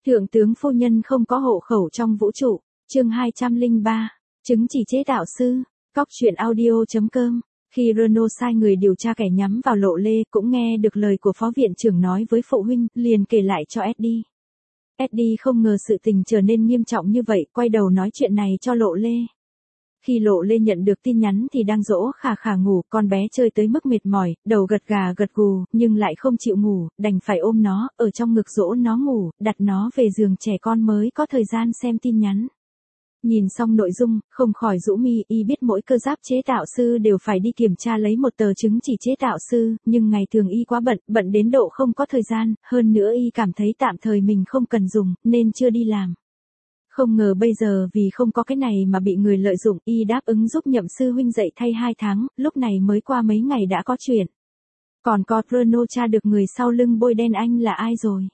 Thượng tướng phu nhân không có hộ khẩu trong vũ trụ. Chương 203. Chứng chỉ chế tạo sư. Cóc truyện audio.com. Khi Renault sai người điều tra kẻ nhắm vào Lộ Lê, cũng nghe được lời của phó viện trưởng nói với phụ huynh, liền kể lại cho Eddie. Eddie không ngờ sự tình trở nên nghiêm trọng như vậy, quay đầu nói chuyện này cho Lộ Lê. Khi Lộ Lê nhận được tin nhắn thì đang dỗ Khà Khà ngủ, con bé chơi tới mức mệt mỏi, đầu gật gà gật gù, nhưng lại không chịu ngủ, đành phải ôm nó, ở trong ngực dỗ nó ngủ, đặt nó về giường trẻ con mới có thời gian xem tin nhắn. Nhìn xong nội dung, không khỏi rũ mi, y biết mỗi cơ giáp chế tạo sư đều phải đi kiểm tra lấy một tờ chứng chỉ chế tạo sư, nhưng ngày thường y quá bận đến độ không có thời gian, hơn nữa y cảm thấy tạm thời mình không cần dùng, nên chưa đi làm. Không ngờ bây giờ vì không có cái này mà bị người lợi dụng, y đáp ứng giúp Nhậm sư huynh dạy thay 2 tháng, lúc này mới qua mấy ngày đã có chuyện. Còn có Renault tra được người sau lưng bôi đen anh là ai rồi?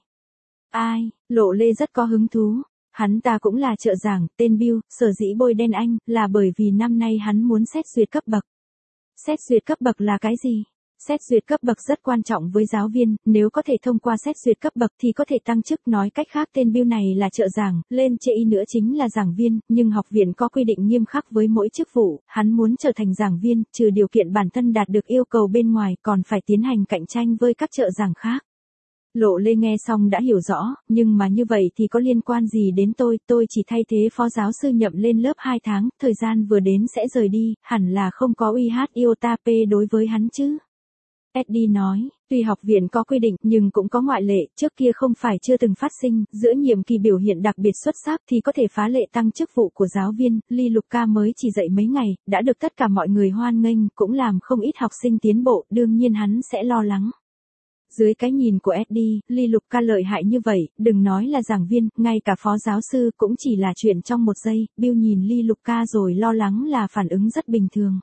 Ai? Lộ Lê rất có hứng thú. Hắn ta cũng là trợ giảng, tên Bill, sở dĩ bôi đen anh, là bởi vì năm nay hắn muốn xét duyệt cấp bậc. Xét duyệt cấp bậc là cái gì? Xét duyệt cấp bậc rất quan trọng với giáo viên, nếu có thể thông qua xét duyệt cấp bậc thì có thể tăng chức, nói cách khác tên Bill này là trợ giảng, lên trên y nữa chính là giảng viên, nhưng học viện có quy định nghiêm khắc với mỗi chức vụ, hắn muốn trở thành giảng viên, trừ điều kiện bản thân đạt được yêu cầu bên ngoài, còn phải tiến hành cạnh tranh với các trợ giảng khác. Lộ Lê nghe xong đã hiểu rõ, nhưng mà như vậy thì có liên quan gì đến tôi chỉ thay thế phó giáo sư Nhậm lên lớp 2 tháng, thời gian vừa đến sẽ rời đi, hẳn là không có uy hát iota p đối với hắn chứ. Eddie nói, tuy học viện có quy định nhưng cũng có ngoại lệ, trước kia không phải chưa từng phát sinh, giữa nhiệm kỳ biểu hiện đặc biệt xuất sắc thì có thể phá lệ tăng chức vụ của giáo viên, Lee Luca mới chỉ dạy mấy ngày, đã được tất cả mọi người hoan nghênh, cũng làm không ít học sinh tiến bộ, đương nhiên hắn sẽ lo lắng. Dưới cái nhìn của Eddie, Lee Luca lợi hại như vậy, đừng nói là giảng viên, ngay cả phó giáo sư cũng chỉ là chuyện trong một giây, Bill nhìn Lee Luca rồi lo lắng là phản ứng rất bình thường.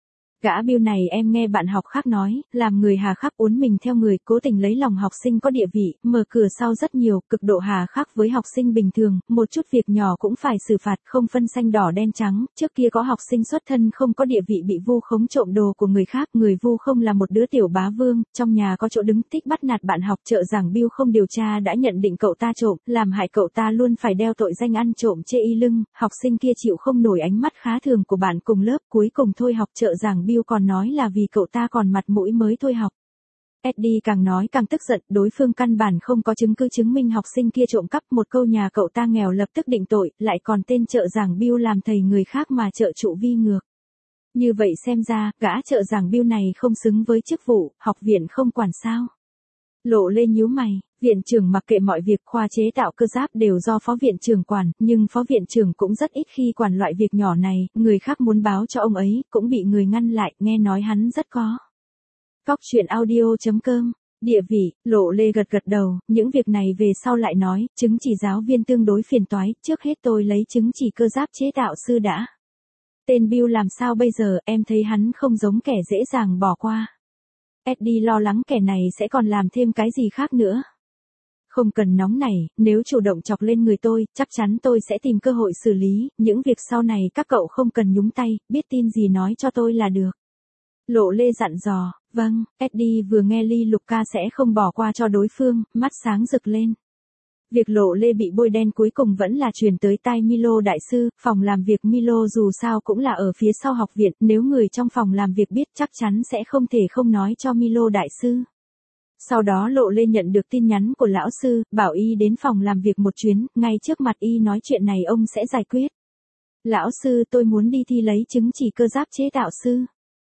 Gã Bill này em nghe bạn học khác nói, làm người hà khắc uốn mình theo người, cố tình lấy lòng học sinh có địa vị, mở cửa sau rất nhiều, cực độ hà khắc với học sinh bình thường, một chút việc nhỏ cũng phải xử phạt, không phân xanh đỏ đen trắng, trước kia có học sinh xuất thân không có địa vị bị vu khống trộm đồ của người khác, người vu không là một đứa tiểu bá vương, trong nhà có chỗ đứng, thích bắt nạt bạn học, trợ giảng Bill không điều tra đã nhận định cậu ta trộm, làm hại cậu ta luôn phải đeo tội danh ăn trộm chê y lưng, học sinh kia chịu không nổi ánh mắt khá thường của bạn cùng lớp, cuối cùng thôi học, trợ giảng Bill còn nói là vì cậu ta còn mặt mũi mới thôi học. Eddie càng nói càng tức giận, đối phương căn bản không có chứng cứ chứng minh học sinh kia trộm cắp, một câu nhà cậu ta nghèo lập tức định tội, lại còn tên trợ giảng Bill làm thầy người khác mà trợ trụ vi ngược. Như vậy xem ra, gã trợ giảng Bill này không xứng với chức vụ, học viện không quản sao. Lộ Lê nhíu mày, viện trưởng mặc kệ mọi việc, khoa chế tạo cơ giáp đều do phó viện trưởng quản, nhưng phó viện trưởng cũng rất ít khi quản loại việc nhỏ này, người khác muốn báo cho ông ấy, cũng bị người ngăn lại, nghe nói hắn rất có. Cóc truyện audio.com. Địa vị, Lộ Lê gật đầu, những việc này về sau lại nói, chứng chỉ giáo viên tương đối phiền toái, trước hết tôi lấy chứng chỉ cơ giáp chế tạo sư đã. Tên Bill làm sao bây giờ, em thấy hắn không giống kẻ dễ dàng bỏ qua. Eddie lo lắng kẻ này sẽ còn làm thêm cái gì khác nữa. Không cần nóng nảy, nếu chủ động chọc lên người tôi, chắc chắn tôi sẽ tìm cơ hội xử lý, những việc sau này các cậu không cần nhúng tay, biết tin gì nói cho tôi là được. Lộ Lê dặn dò, vâng, Eddie vừa nghe Lee Luca sẽ không bỏ qua cho đối phương, mắt sáng rực lên. Việc Lộ Lê bị bôi đen cuối cùng vẫn là truyền tới tai Milo đại sư, phòng làm việc Milo dù sao cũng là ở phía sau học viện, nếu người trong phòng làm việc biết chắc chắn sẽ không thể không nói cho Milo đại sư. Sau đó Lộ Lê nhận được tin nhắn của lão sư, bảo y đến phòng làm việc một chuyến, ngay trước mặt y nói chuyện này ông sẽ giải quyết. Lão sư tôi muốn đi thi lấy chứng chỉ cơ giáp chế tạo sư.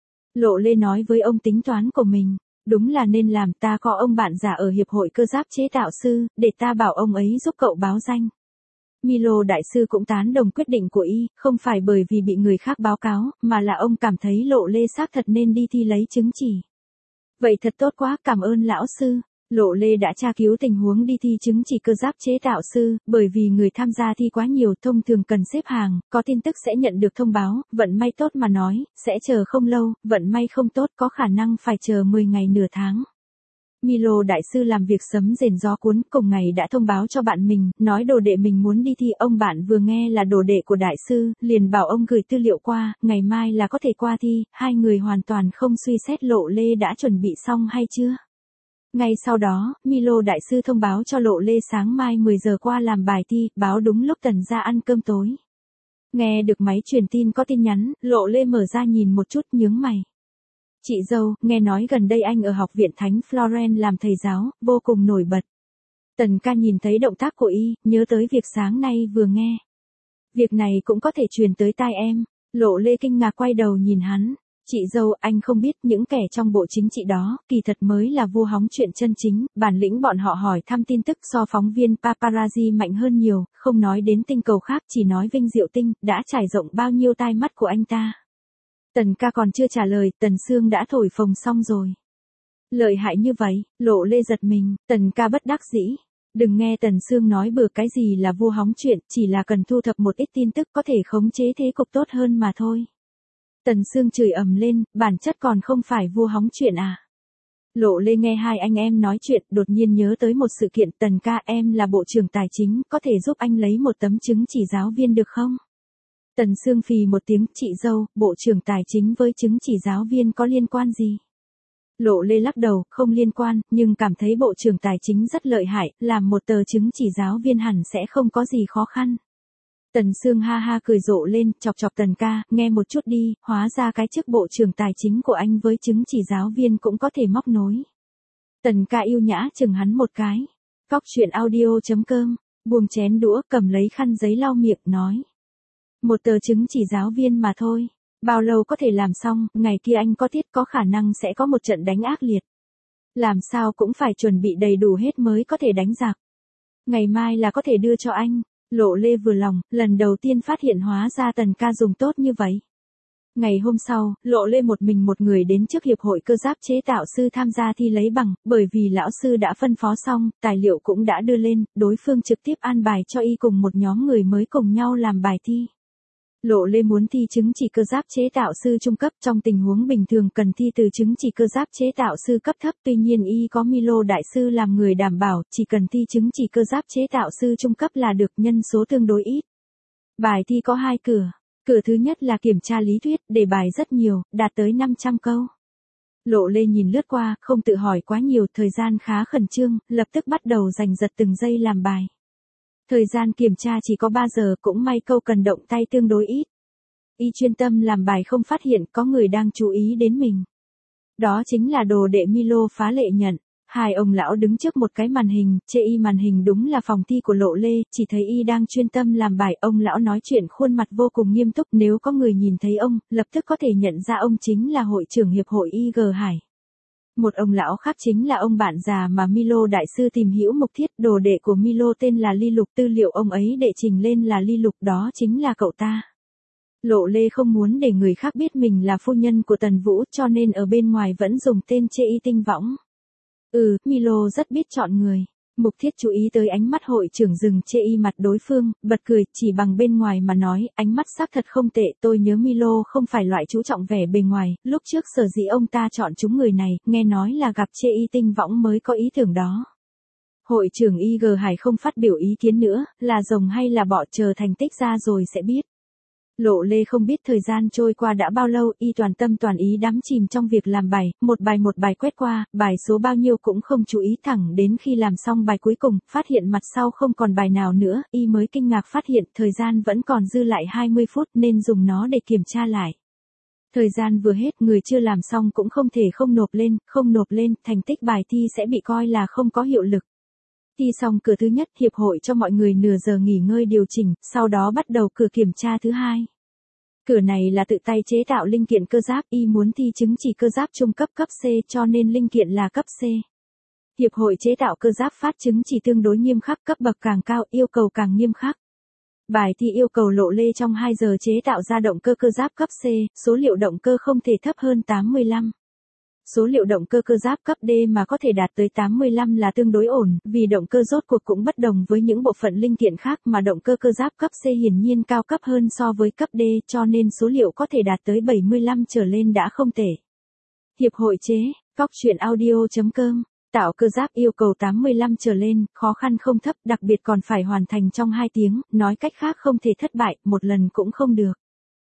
Lộ Lê nói với ông tính toán của mình. Đúng là nên làm, ta có ông bạn già ở hiệp hội cơ giáp chế tạo sư, để ta bảo ông ấy giúp cậu báo danh. Milo đại sư cũng tán đồng quyết định của y, không phải bởi vì bị người khác báo cáo, mà là ông cảm thấy Lộ Lê xác thật nên đi thi lấy chứng chỉ. Vậy thật tốt quá, cảm ơn lão sư. Lộ Lê đã tra cứu tình huống đi thi chứng chỉ cơ giáp chế tạo sư, bởi vì người tham gia thi quá nhiều, thông thường cần xếp hàng, có tin tức sẽ nhận được thông báo, vận may tốt mà nói, sẽ chờ không lâu, vận may không tốt có khả năng phải chờ 10 ngày nửa tháng. Milo đại sư làm việc sấm rền gió cuốn, cùng ngày đã thông báo cho bạn mình, nói đồ đệ mình muốn đi thi, ông bạn vừa nghe là đồ đệ của đại sư, liền bảo ông gửi tư liệu qua, ngày mai là có thể qua thi, hai người hoàn toàn không suy xét Lộ Lê đã chuẩn bị xong hay chưa. Ngay sau đó, Milo đại sư thông báo cho Lộ Lê sáng mai 10 giờ qua làm bài thi, báo đúng lúc Tần ra ăn cơm tối. Nghe được máy truyền tin có tin nhắn, Lộ Lê mở ra nhìn một chút nhướng mày. Chị dâu, nghe nói gần đây anh ở học viện Thánh Florence làm thầy giáo, vô cùng nổi bật. Tần ca nhìn thấy động tác của y, nhớ tới việc sáng nay vừa nghe. Việc này cũng có thể truyền tới tai em. Lộ Lê kinh ngạc quay đầu nhìn hắn. Chị dâu, anh không biết những kẻ trong bộ chính trị đó, kỳ thật mới là vua hóng chuyện chân chính, bản lĩnh bọn họ hỏi thăm tin tức so phóng viên paparazzi mạnh hơn nhiều, không nói đến tinh cầu khác, chỉ nói Vinh Diệu Tinh, đã trải rộng bao nhiêu tai mắt của anh ta. Tần ca còn chưa trả lời, Tần Sương đã thổi phồng xong rồi. Lợi hại như vậy, Lộ Lê giật mình, Tần ca bất đắc dĩ. Đừng nghe Tần Sương nói bừa cái gì là vua hóng chuyện, chỉ là cần thu thập một ít tin tức có thể khống chế thế cục tốt hơn mà thôi. Tần Sương chửi ầm lên, bản chất còn không phải vua hóng chuyện à. Lộ Lê nghe hai anh em nói chuyện, đột nhiên nhớ tới một sự kiện. Tần ca, em là bộ trưởng tài chính, có thể giúp anh lấy một tấm chứng chỉ giáo viên được không? Tần Sương phì một tiếng, chị dâu, bộ trưởng tài chính với chứng chỉ giáo viên có liên quan gì? Lộ Lê lắc đầu, không liên quan, nhưng cảm thấy bộ trưởng tài chính rất lợi hại, làm một tờ chứng chỉ giáo viên hẳn sẽ không có gì khó khăn. Tần Sương ha ha cười rộ lên, chọc chọc Tần ca, nghe một chút đi, hóa ra cái chức bộ trưởng tài chính của anh với chứng chỉ giáo viên cũng có thể móc nối. Tần ca yêu nhã chừng hắn một cái. Cóc truyện audio.com, buông chén đũa, cầm lấy khăn giấy lau miệng, nói. Một tờ chứng chỉ giáo viên mà thôi. Bao lâu có thể làm xong, ngày kia anh có tiết có khả năng sẽ có một trận đánh ác liệt. Làm sao cũng phải chuẩn bị đầy đủ hết mới có thể đánh giặc. Ngày mai là có thể đưa cho anh. Lộ Lê vừa lòng, lần đầu tiên phát hiện hóa ra Tần ca dùng tốt như vậy. Ngày hôm sau, Lộ Lê một mình một người đến trước Hiệp hội Cơ giáp chế tạo sư tham gia thi lấy bằng, bởi vì lão sư đã phân phó xong, tài liệu cũng đã đưa lên, đối phương trực tiếp an bài cho y cùng một nhóm người mới cùng nhau làm bài thi. Lộ Lê muốn thi chứng chỉ cơ giáp chế tạo sư trung cấp, trong tình huống bình thường cần thi từ chứng chỉ cơ giáp chế tạo sư cấp thấp, tuy nhiên y có Milo đại sư làm người đảm bảo, chỉ cần thi chứng chỉ cơ giáp chế tạo sư trung cấp là được, nhân số tương đối ít. Bài thi có 2 cửa. Cửa thứ nhất là kiểm tra lý thuyết, đề bài rất nhiều, đạt tới 500 câu. Lộ Lê nhìn lướt qua, không tự hỏi quá nhiều, thời gian khá khẩn trương, lập tức bắt đầu giành giật từng giây làm bài. Thời gian kiểm tra chỉ có 3 giờ, cũng may câu cần động tay tương đối ít. Y chuyên tâm làm bài không phát hiện có người đang chú ý đến mình. Đó chính là đồ đệ Milo phá lệ nhận. Hai ông lão đứng trước một cái màn hình, chê y màn hình đúng là phòng thi của Lộ Lê, chỉ thấy y đang chuyên tâm làm bài, ông lão nói chuyện khuôn mặt vô cùng nghiêm túc, nếu có người nhìn thấy ông, lập tức có thể nhận ra ông chính là hội trưởng hiệp hội IG Hải. Một ông lão khác chính là ông bạn già mà Milo đại sư tìm hiểu mục thiết, đồ đệ của Milo tên là Ly Lục, tư liệu ông ấy đệ trình lên là Ly Lục, đó chính là cậu ta. Lộ Lê không muốn để người khác biết mình là phu nhân của Tần Vũ, cho nên ở bên ngoài vẫn dùng tên chê y tinh võng. Milo rất biết chọn người. Mục thiết chú ý tới ánh mắt hội trưởng dừng chê y mặt đối phương, bật cười, chỉ bằng bên ngoài mà nói, ánh mắt xác thật không tệ, tôi nhớ Milo không phải loại chú trọng vẻ bề ngoài, lúc trước sở dĩ ông ta chọn chúng người này, nghe nói là gặp chê y tinh võng mới có ý tưởng đó. Hội trưởng IG Hải không phát biểu ý kiến nữa, là rồng hay là bọ, chờ thành tích ra rồi sẽ biết. Lộ Lê không biết thời gian trôi qua đã bao lâu, y toàn tâm toàn ý đắm chìm trong việc làm bài, một bài quét qua, bài số bao nhiêu cũng không chú ý, thẳng đến khi làm xong bài cuối cùng, phát hiện mặt sau không còn bài nào nữa, y mới kinh ngạc phát hiện thời gian vẫn còn dư lại 20 phút nên dùng nó để kiểm tra lại. Thời gian vừa hết, người chưa làm xong cũng không thể không nộp lên, thành tích bài thi sẽ bị coi là không có hiệu lực. Thi xong cửa thứ nhất, hiệp hội cho mọi người nửa giờ nghỉ ngơi điều chỉnh, sau đó bắt đầu cửa kiểm tra thứ hai. Cửa này là tự tay chế tạo linh kiện cơ giáp, y muốn thi chứng chỉ cơ giáp trung cấp cấp C cho nên linh kiện là cấp C. Hiệp hội chế tạo cơ giáp phát chứng chỉ tương đối nghiêm khắc, cấp bậc càng cao, yêu cầu càng nghiêm khắc. Bài thi yêu cầu Lộ Lê trong 2 giờ chế tạo ra động cơ cơ giáp cấp C, số liệu động cơ không thể thấp hơn 85. Số liệu động cơ cơ giáp cấp D mà có thể đạt tới 85 là tương đối ổn, vì động cơ rốt cuộc cũng bất đồng với những bộ phận linh kiện khác mà động cơ cơ giáp cấp C hiển nhiên cao cấp hơn so với cấp D, cho nên số liệu có thể đạt tới 75 trở lên đã không tệ. Hiệp hội chế, cóc truyện audio.com, tạo cơ giáp yêu cầu 85 trở lên, khó khăn không thấp, đặc biệt còn phải hoàn thành trong 2 tiếng, nói cách khác không thể thất bại, một lần cũng không được.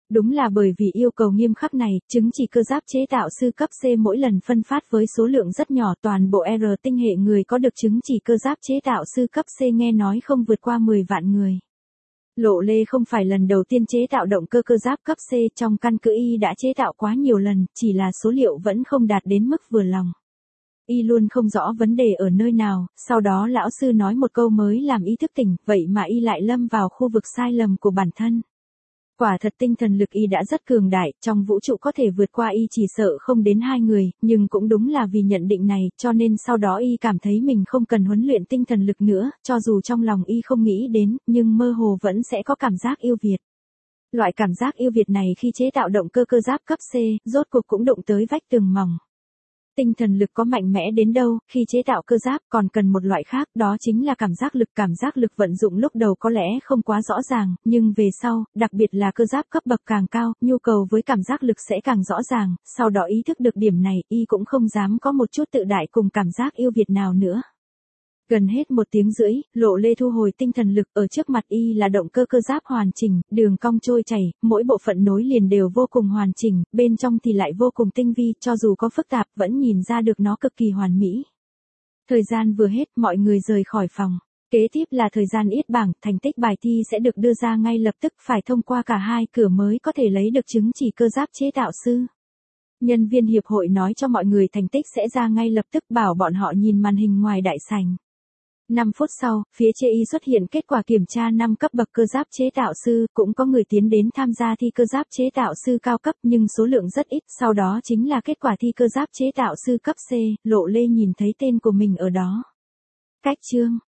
Đúng là bởi vì yêu cầu nghiêm khắc này, chứng chỉ cơ giáp chế tạo sư cấp C mỗi lần phân phát với số lượng rất nhỏ, toàn bộ R tinh hệ người có được chứng chỉ cơ giáp chế tạo sư cấp C nghe nói không vượt qua 10 vạn người. Lộ Lê không phải lần đầu tiên chế tạo động cơ cơ giáp cấp C, trong căn cứ Y đã chế tạo quá nhiều lần, chỉ là số liệu vẫn không đạt đến mức vừa lòng. Y luôn không rõ vấn đề ở nơi nào, sau đó lão sư nói một câu mới làm Y thức tỉnh, vậy mà Y lại lâm vào khu vực sai lầm của bản thân. Quả thật tinh thần lực Y đã rất cường đại, trong vũ trụ có thể vượt qua Y chỉ sợ không đến 2 người, nhưng cũng đúng là vì nhận định này, cho nên sau đó Y cảm thấy mình không cần huấn luyện tinh thần lực nữa, cho dù trong lòng Y không nghĩ đến, nhưng mơ hồ vẫn sẽ có cảm giác yêu Việt. Loại cảm giác yêu Việt này khi chế tạo động cơ cơ giáp cấp C, rốt cuộc cũng đụng tới vách tường mỏng. Tinh thần lực có mạnh mẽ đến đâu, khi chế tạo cơ giáp còn cần một loại khác, đó chính là cảm giác lực. Cảm giác lực vận dụng lúc đầu có lẽ không quá rõ ràng, nhưng về sau, đặc biệt là cơ giáp cấp bậc càng cao, nhu cầu với cảm giác lực sẽ càng rõ ràng, sau đó ý thức được điểm này, Y cũng không dám có một chút tự đại cùng cảm giác yêu Việt nào nữa. Gần hết 1 tiếng rưỡi, Lộ Lê thu hồi tinh thần lực, ở trước mặt Y là động cơ cơ giáp hoàn chỉnh, đường cong trôi chảy, mỗi bộ phận nối liền đều vô cùng hoàn chỉnh, bên trong thì lại vô cùng tinh vi, cho dù có phức tạp, vẫn nhìn ra được nó cực kỳ hoàn mỹ. Thời gian vừa hết, mọi người rời khỏi phòng. Kế tiếp là thời gian yết bảng, thành tích bài thi sẽ được đưa ra ngay lập tức, phải thông qua cả 2 cửa mới có thể lấy được chứng chỉ cơ giáp chế tạo sư. Nhân viên hiệp hội nói cho mọi người thành tích sẽ ra ngay lập tức, bảo bọn họ nhìn màn hình ngoài đại sảnh. 5 phút sau, phía trên Y xuất hiện kết quả kiểm tra 5 cấp bậc cơ giáp chế tạo sư, cũng có người tiến đến tham gia thi cơ giáp chế tạo sư cao cấp nhưng số lượng rất ít, sau đó chính là kết quả thi cơ giáp chế tạo sư cấp C, Lộ Lê nhìn thấy tên của mình ở đó. Cách chương